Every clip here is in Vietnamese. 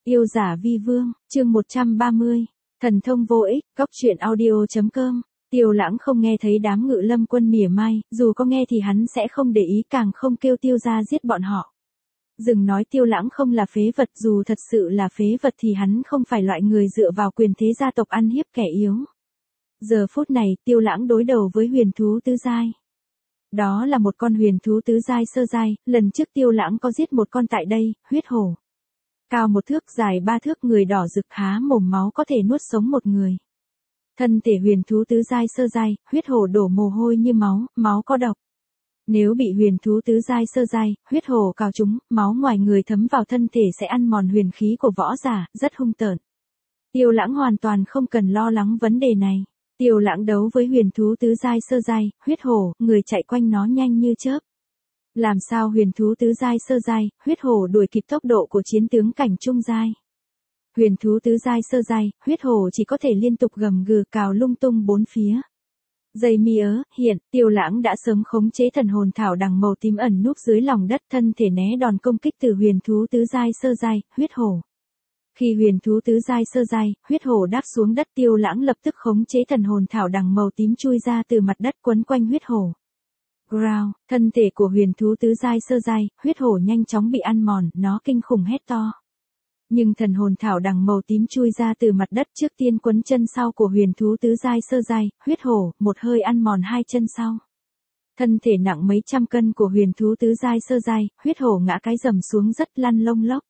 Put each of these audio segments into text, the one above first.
Yêu giả vi vương, chương 130, thần thông vô ích, góc truyện audio.com. Tiêu Lãng không nghe thấy đám Ngự Lâm quân mỉa mai, dù có nghe thì hắn sẽ không để ý, càng không kêu Tiêu gia giết bọn họ. Đừng nói Tiêu Lãng không là phế vật, dù thật sự là phế vật thì hắn không phải loại người dựa vào quyền thế gia tộc ăn hiếp kẻ yếu. Giờ phút này, Tiêu Lãng đối đầu với huyền thú tứ giai. Đó là một con huyền thú tứ giai sơ giai, lần trước Tiêu Lãng có giết một con tại đây, huyết hổ. Cao 1 thước, dài 3 thước, người đỏ rực, há mồm máu có thể nuốt sống một người. Thân thể huyền thú tứ giai sơ giai, huyết hổ đổ mồ hôi như máu, máu có độc. Nếu bị huyền thú tứ giai sơ giai, huyết hổ cào trúng, máu ngoài người thấm vào thân thể sẽ ăn mòn huyền khí của võ giả, rất hung tợn. Tiêu Lãng hoàn toàn không cần lo lắng vấn đề này. Tiêu Lãng đấu với huyền thú tứ giai sơ giai, huyết hổ, người chạy quanh nó nhanh như chớp. Làm sao huyền thú tứ giai sơ giai, huyết hổ đuổi kịp tốc độ của chiến tướng cảnh trung giai. Huyền thú tứ giai sơ giai, huyết hổ chỉ có thể liên tục gầm gừ cào lung tung bốn phía. Giây mi hiện, Tiêu Lãng đã sớm khống chế thần hồn thảo đằng màu tím ẩn núp dưới lòng đất, thân thể né đòn công kích từ huyền thú tứ giai sơ giai, huyết hổ. Khi huyền thú tứ giai sơ giai, huyết hổ đáp xuống đất, Tiêu Lãng lập tức khống chế thần hồn thảo đằng màu tím chui ra từ mặt đất quấn quanh huyết hổ. Growl, thân thể của huyền thú tứ giai sơ giai, huyết hổ nhanh chóng bị ăn mòn, nó kinh khủng hét to. Nhưng thần hồn thảo đằng màu tím chui ra từ mặt đất, trước tiên quấn chân sau của huyền thú tứ giai sơ giai, huyết hổ, một hơi ăn mòn hai chân sau. Thân thể nặng mấy trăm cân của huyền thú tứ giai sơ giai, huyết hổ ngã cái rầm xuống rất lăn lông lốc.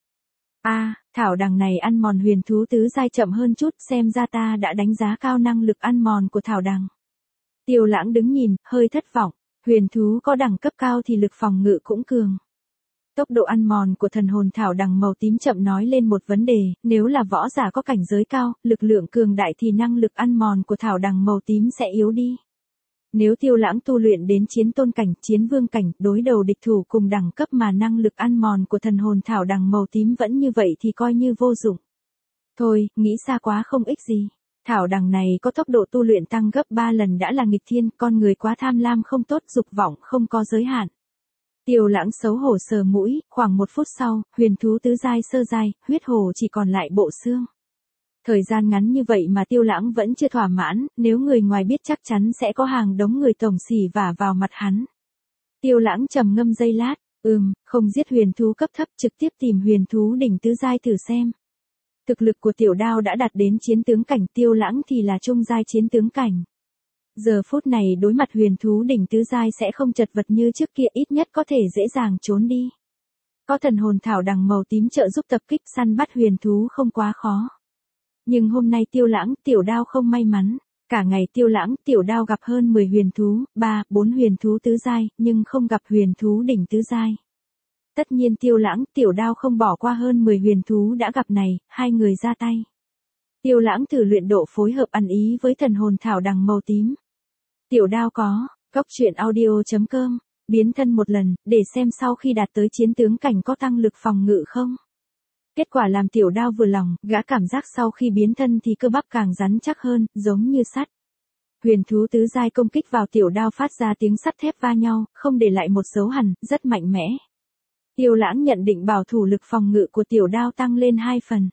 Thảo đằng này ăn mòn huyền thú tứ giai chậm hơn chút, xem ra ta đã đánh giá cao năng lực ăn mòn của thảo đằng. Tiêu Lãng đứng nhìn, hơi thất vọng. Huyền thú có đẳng cấp cao thì lực phòng ngự cũng cường. Tốc độ ăn mòn của thần hồn thảo đằng màu tím chậm nói lên một vấn đề, nếu là võ giả có cảnh giới cao, lực lượng cường đại thì năng lực ăn mòn của thảo đằng màu tím sẽ yếu đi. Nếu Tiêu Lãng tu luyện đến chiến tôn cảnh, chiến vương cảnh, đối đầu địch thủ cùng đẳng cấp mà năng lực ăn mòn của thần hồn thảo đằng màu tím vẫn như vậy thì coi như vô dụng. Thôi, nghĩ xa quá không ích gì. Thảo đằng này có tốc độ tu luyện tăng gấp 3 lần đã là nghịch thiên, con người quá tham lam không tốt, dục vọng không có giới hạn. Tiêu Lãng xấu hổ sờ mũi, khoảng 1 phút sau, huyền thú tứ giai sơ giai, huyết hổ chỉ còn lại bộ xương. Thời gian ngắn như vậy mà Tiêu Lãng vẫn chưa thỏa mãn, nếu người ngoài biết chắc chắn sẽ có hàng đống người tổng xỉ vả vào mặt hắn. Tiêu Lãng trầm ngâm giây lát, không giết huyền thú cấp thấp, trực tiếp tìm huyền thú đỉnh tứ giai thử xem. Thực lực của Tiểu Đao đã đạt đến chiến tướng cảnh, Tiêu Lãng thì là trung giai chiến tướng cảnh. Giờ phút này đối mặt huyền thú đỉnh tứ giai sẽ không chật vật như trước kia, ít nhất có thể dễ dàng trốn đi. Có thần hồn thảo đằng màu tím trợ giúp tập kích săn bắt huyền thú không quá khó. Nhưng hôm nay Tiêu Lãng, Tiểu Đao không may mắn. Cả ngày Tiêu Lãng, Tiểu Đao gặp hơn 10 huyền thú, 3-4 huyền thú tứ giai, nhưng không gặp huyền thú đỉnh tứ giai. Tất nhiên Tiêu Lãng, Tiểu Đao không bỏ qua hơn 10 huyền thú đã gặp này, hai người ra tay. Tiêu Lãng thử luyện độ phối hợp ăn ý với thần hồn thảo đằng màu tím. Tiểu Đao có, góc truyện audio.com, biến thân một lần, để xem sau khi đạt tới chiến tướng cảnh có tăng lực phòng ngự không. Kết quả làm Tiểu Đao vừa lòng, gã cảm giác sau khi biến thân thì cơ bắp càng rắn chắc hơn, giống như sắt. Huyền thú tứ giai công kích vào Tiểu Đao phát ra tiếng sắt thép va nhau, không để lại một dấu hằn, rất mạnh mẽ. Tiêu Lãng nhận định bảo thủ lực phòng ngự của Tiểu Đao tăng lên 2 phần.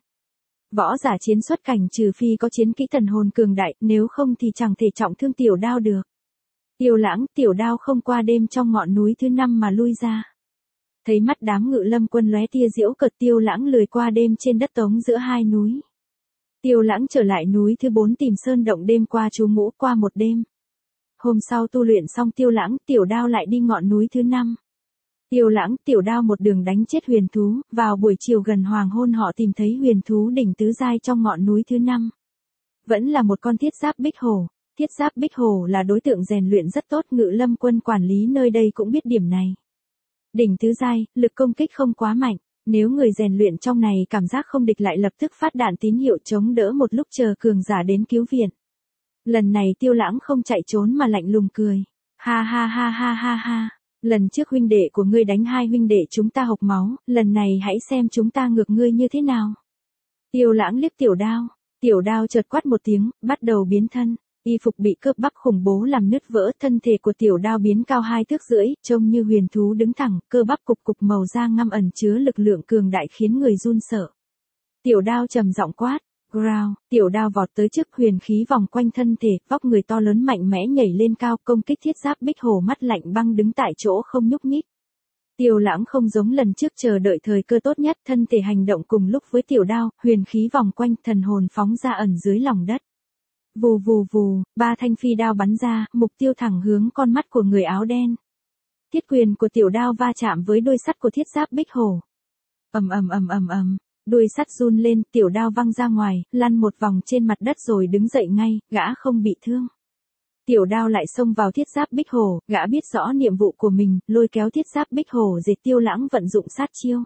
Võ giả chiến xuất cảnh trừ phi có chiến kỹ thần hồn cường đại, nếu không thì chẳng thể trọng thương Tiểu Đao được. Tiêu Lãng, Tiểu Đao không qua đêm trong ngọn núi thứ 5 mà lui ra. Thấy mắt đám Ngự Lâm quân lóe tia giễu cợt, Tiêu Lãng lười qua đêm trên đất trống giữa hai núi. Tiêu Lãng trở lại núi thứ 4 tìm sơn động đêm qua trú ngụ qua một đêm. Hôm sau tu luyện xong Tiêu Lãng, Tiểu Đao lại đi ngọn núi thứ 5. Tiêu Lãng, Tiểu Đao một đường đánh chết huyền thú, vào buổi chiều gần hoàng hôn họ tìm thấy huyền thú đỉnh tứ giai trong ngọn núi thứ 5. Vẫn là một con thiết giáp bích hổ. Thiết giáp bích hổ là đối tượng rèn luyện rất tốt, Ngự Lâm quân quản lý nơi đây cũng biết điểm này. Đỉnh tứ giai, lực công kích không quá mạnh, nếu người rèn luyện trong này cảm giác không địch lại lập tức phát đạn tín hiệu chống đỡ một lúc chờ cường giả đến cứu viện. Lần này Tiêu Lãng không chạy trốn mà lạnh lùng cười. Ha ha ha ha ha ha. Lần trước huynh đệ của ngươi đánh hai huynh đệ chúng ta hộc máu, lần này hãy xem chúng ta ngược ngươi như thế nào. Tiêu Lãng liếc Tiểu Đao. Tiểu Đao chợt quát một tiếng, bắt đầu biến thân. Y phục bị cướp bắp khủng bố làm nứt vỡ, thân thể của Tiểu Đao biến cao 2 thước rưỡi, trông như huyền thú đứng thẳng, cơ bắp cục cục màu da ngăm ẩn chứa lực lượng cường đại khiến người run sợ. Tiểu Đao trầm giọng quát. Growl, Tiểu Đao vọt tới trước, huyền khí vòng quanh thân thể, vóc người to lớn mạnh mẽ nhảy lên cao, công kích thiết giáp bích hổ, mắt lạnh băng đứng tại chỗ không nhúc nhích. Tiêu Lãng không giống lần trước chờ đợi thời cơ tốt nhất, thân thể hành động cùng lúc với Tiểu Đao, huyền khí vòng quanh, thần hồn phóng ra ẩn dưới lòng đất. Vù vù vù, 3 thanh phi đao bắn ra, mục tiêu thẳng hướng con mắt của người áo đen. Thiết quyền của Tiểu Đao va chạm với đuôi sắt của thiết giáp bích hổ. Ầm ầm ầm ầm ầm, đuôi sắt run lên, Tiểu Đao văng ra ngoài, lăn một vòng trên mặt đất rồi đứng dậy ngay, gã không bị thương. Tiểu Đao lại xông vào thiết giáp bích hổ, gã biết rõ nhiệm vụ của mình, lôi kéo thiết giáp bích hổ dệt. Tiêu Lãng vận dụng sát chiêu.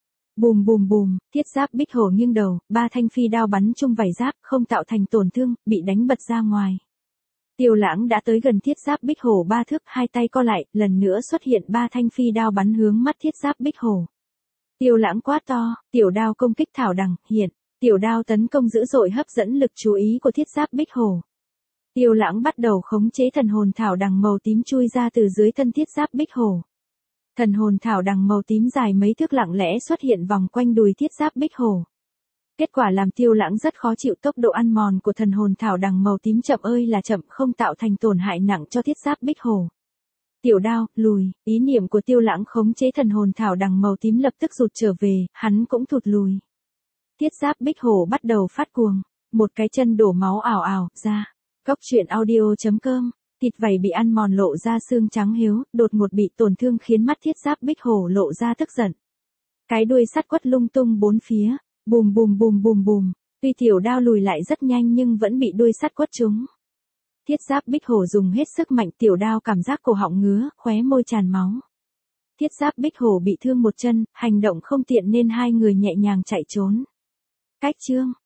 Bùm bùm bùm, thiết giáp bích hổ nghiêng đầu, 3 thanh phi đao bắn chung vảy giáp, không tạo thành tổn thương, bị đánh bật ra ngoài. Tiêu Lãng đã tới gần thiết giáp bích hổ 3 thước, hai tay co lại, lần nữa xuất hiện 3 thanh phi đao bắn hướng mắt thiết giáp bích hổ. Tiêu Lãng quát to, Tiểu Đao công kích thảo đằng, hiện. Tiểu Đao tấn công dữ dội hấp dẫn lực chú ý của thiết giáp bích hổ. Tiêu Lãng bắt đầu khống chế thần hồn thảo đằng màu tím chui ra từ dưới thân thiết giáp bích hổ. Thần hồn thảo đằng màu tím dài mấy thước lặng lẽ xuất hiện vòng quanh đùi thiết giáp bích hổ. Kết quả làm Tiêu Lãng rất khó chịu, tốc độ ăn mòn của thần hồn thảo đằng màu tím chậm ơi là chậm, không tạo thành tổn hại nặng cho thiết giáp bích hổ. Tiểu Đao, lùi, ý niệm của Tiêu Lãng khống chế thần hồn thảo đằng màu tím lập tức rụt trở về, hắn cũng thụt lùi. Thiết giáp bích hổ bắt đầu phát cuồng, một cái chân đổ máu ảo ảo ra. Cốc truyện audio.com, thịt vảy bị ăn mòn lộ ra xương trắng hiếu, đột ngột bị tổn thương khiến mắt thiết giáp bích hổ lộ ra tức giận. Cái đuôi sắt quất lung tung bốn phía, bùm bùm bùm bùm bùm, tuy Tiểu Đao lùi lại rất nhanh nhưng vẫn bị đuôi sắt quất trúng. Thiết giáp bích hổ dùng hết sức mạnh, Tiểu Đao cảm giác cổ họng ngứa, khóe môi tràn máu. Thiết giáp bích hổ bị thương một chân, hành động không tiện nên hai người nhẹ nhàng chạy trốn. Cách chương